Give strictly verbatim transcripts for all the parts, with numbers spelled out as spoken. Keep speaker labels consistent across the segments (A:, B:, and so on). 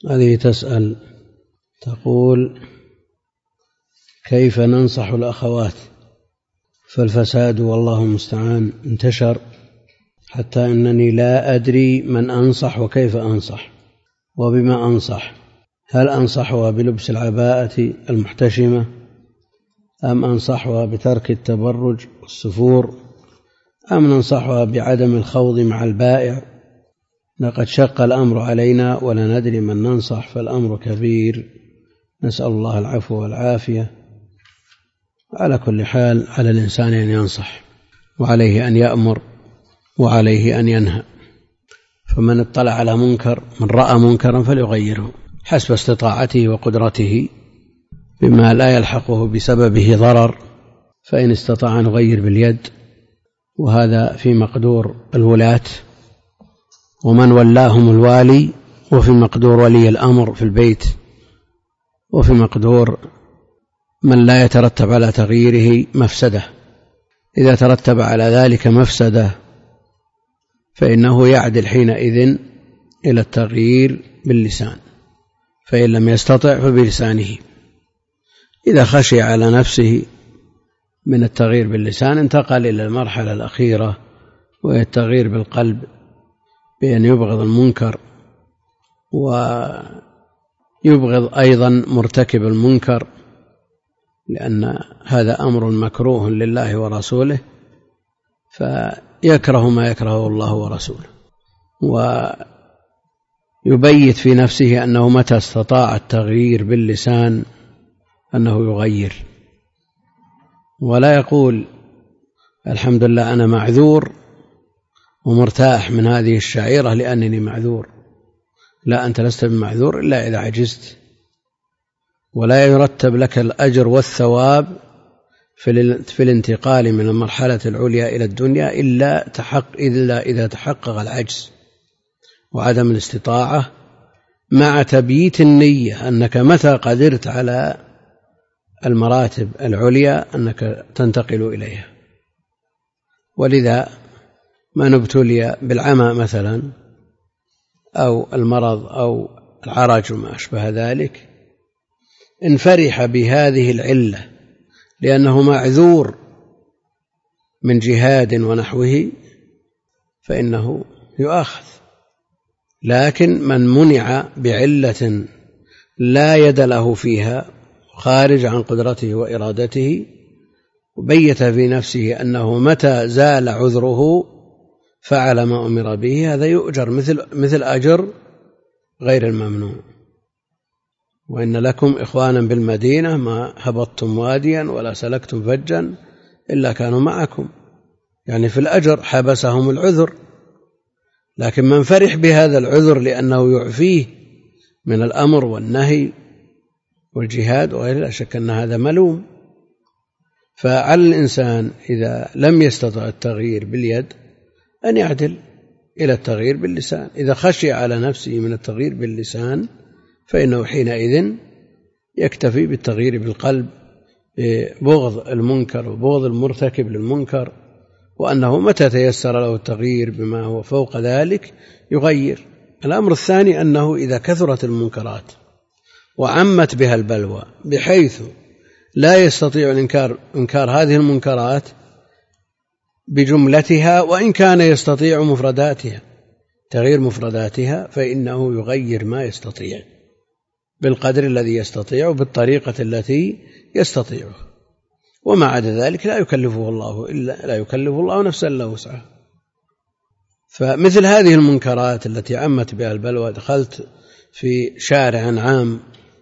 A: هذه تسأل تقول: كيف ننصح الأخوات؟ فالفساد والله المستعان انتشر حتى أنني لا أدري من أنصح وكيف أنصح وبما أنصح. هل أنصحها بلبس العباءة المحتشمة أم أنصحها بترك التبرج والسفور أم ننصحها بعدم الخوض مع البائع؟ لقد شق الأمر علينا ولا ندري من ننصح، فالأمر كبير، نسأل الله العفو والعافية. على كل حال على الإنسان أن ينصح، وعليه أن يأمر، وعليه أن ينهى. فمن اطلع على منكر، من رأى منكرا فليغيره حسب استطاعته وقدرته بما لا يلحقه بسببه ضرر، فإن استطاع أن يغير باليد، وهذا في مقدور الولاة ومن ولاهم الوالي، وفي مقدور ولي الأمر في البيت، وفي مقدور من لا يترتب على تغييره مفسدة. إذا ترتب على ذلك مفسدة فإنه يعدل حينئذ إلى التغيير باللسان، فإن لم يستطع فبلسانه. إذا خشي على نفسه من التغيير باللسان انتقل إلى المرحلة الأخيرة، وهي التغيير بالقلب، بأن يبغض المنكر ويبغض أيضا مرتكب المنكر، لأن هذا أمر مكروه لله ورسوله، فيكره ما يكرهه الله ورسوله، ويبيت في نفسه أنه متى استطاع التغيير باللسان أنه يغير، ولا يقول الحمد لله أنا معذور ومرتاح من هذه الشعيرة لأنني معذور. لا، أنت لست بمعذور إلا إذا عجزت، ولا يرتب لك الأجر والثواب في الانتقال من المرحلة العليا إلى الدنيا إلا تحق إلا إذا تحقق العجز وعدم الاستطاعة، مع تبييت النية أنك متى قدرت على المراتب العليا أنك تنتقل إليها. ولذا من ابتلي بالعمى مثلا أو المرض أو العرج وما أشبه ذلك إن فرح بهذه العلة لأنه معذور من جهاد ونحوه فإنه يؤاخذ. لكن من منع بعلة لا يد له فيها خارج عن قدرته وإرادته وبيت في نفسه أنه متى زال عذره فعل ما أمر به، هذا يؤجر مثل, مثل أجر غير الممنوع. وإن لكم إخوانا بالمدينة ما هبطتم واديا ولا سلكتم فجا إلا كانوا معكم، يعني في الأجر حبسهم العذر. لكن من فرح بهذا العذر لأنه يعفيه من الأمر والنهي والجهاد وغيره لا شك أن هذا ملوم. فعلى الإنسان إذا لم يستطع التغيير باليد أن يعدل إلى التغيير باللسان. إذا خشي على نفسه من التغيير باللسان فإنه حينئذ يكتفي بالتغيير بالقلب، ببغض المنكر وبغض المرتكب للمنكر، وأنه متى تيسر له التغيير بما هو فوق ذلك يغير. الأمر الثاني أنه إذا كثرت المنكرات وعمت بها البلوى بحيث لا يستطيع الإنكار إنكار هذه المنكرات بجملتها، وإن كان يستطيع مفرداتها تغيير مفرداتها، فإنه يغير ما يستطيع بالقدر الذي يستطيع بالطريقة التي يستطيعه، وما عدا ذلك لا يكلفه الله إلا لا يكلف الله نفسا إلا وسعها. فمثل هذه المنكرات التي عمت بها البلوى، دخلت في شارع عام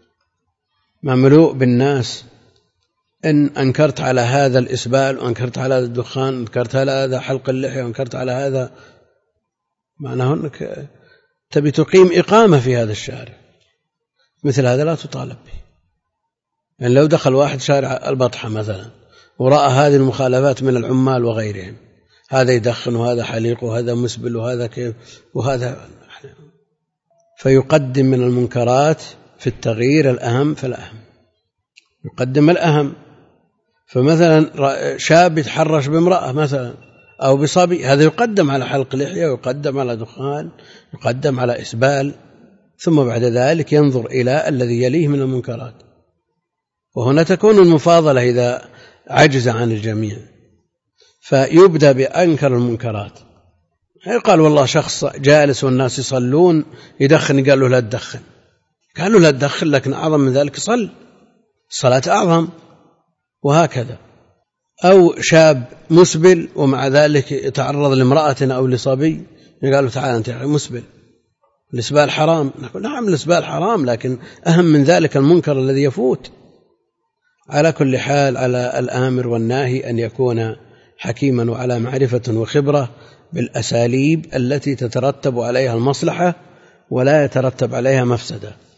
A: مملوء بالناس، إن أنكرت على هذا الإسبال وأنكرت على هذا الدخان، أنكرت على هذا حلق اللحية وأنكرت على هذا، معناه أنك تبي تقيم إقامة في هذا الشارع. مثل هذا لا تطالب به. يعني لو دخل واحد شارع البطحة مثلا ورأى هذه المخالفات من العمال وغيرهم، هذا يدخن وهذا حليق وهذا مسبل وهذا كيف وهذا، فيقدم من المنكرات في التغيير الأهم فالأهم، يقدم الأهم. فمثلا شاب يتحرش بامرأة مثلا أو بصبي، هذا يقدم على حلق لحية، ويقدم على دخان، يقدم على إسبال، ثم بعد ذلك ينظر إلى الذي يليه من المنكرات. وهنا تكون المفاضلة إذا عجز عن الجميع، فيبدأ بأنكر المنكرات. قال والله شخص جالس والناس يصلون يدخن، قال له لا تدخن، قال له لا تدخن، لكن أعظم من ذلك صل، الصلاة أعظم، وهكذا. أو شاب مسبل ومع ذلك يتعرض لامرأة أو لصبي، قال له تعال أنت مسبل، الإسبال حرام، نقول نعم الإسبال حرام، لكن أهم من ذلك المنكر الذي يفوت. على كل حال على الآمر والناهي أن يكون حكيما وعلى معرفة وخبرة بالأساليب التي تترتب عليها المصلحة ولا يترتب عليها مفسدة.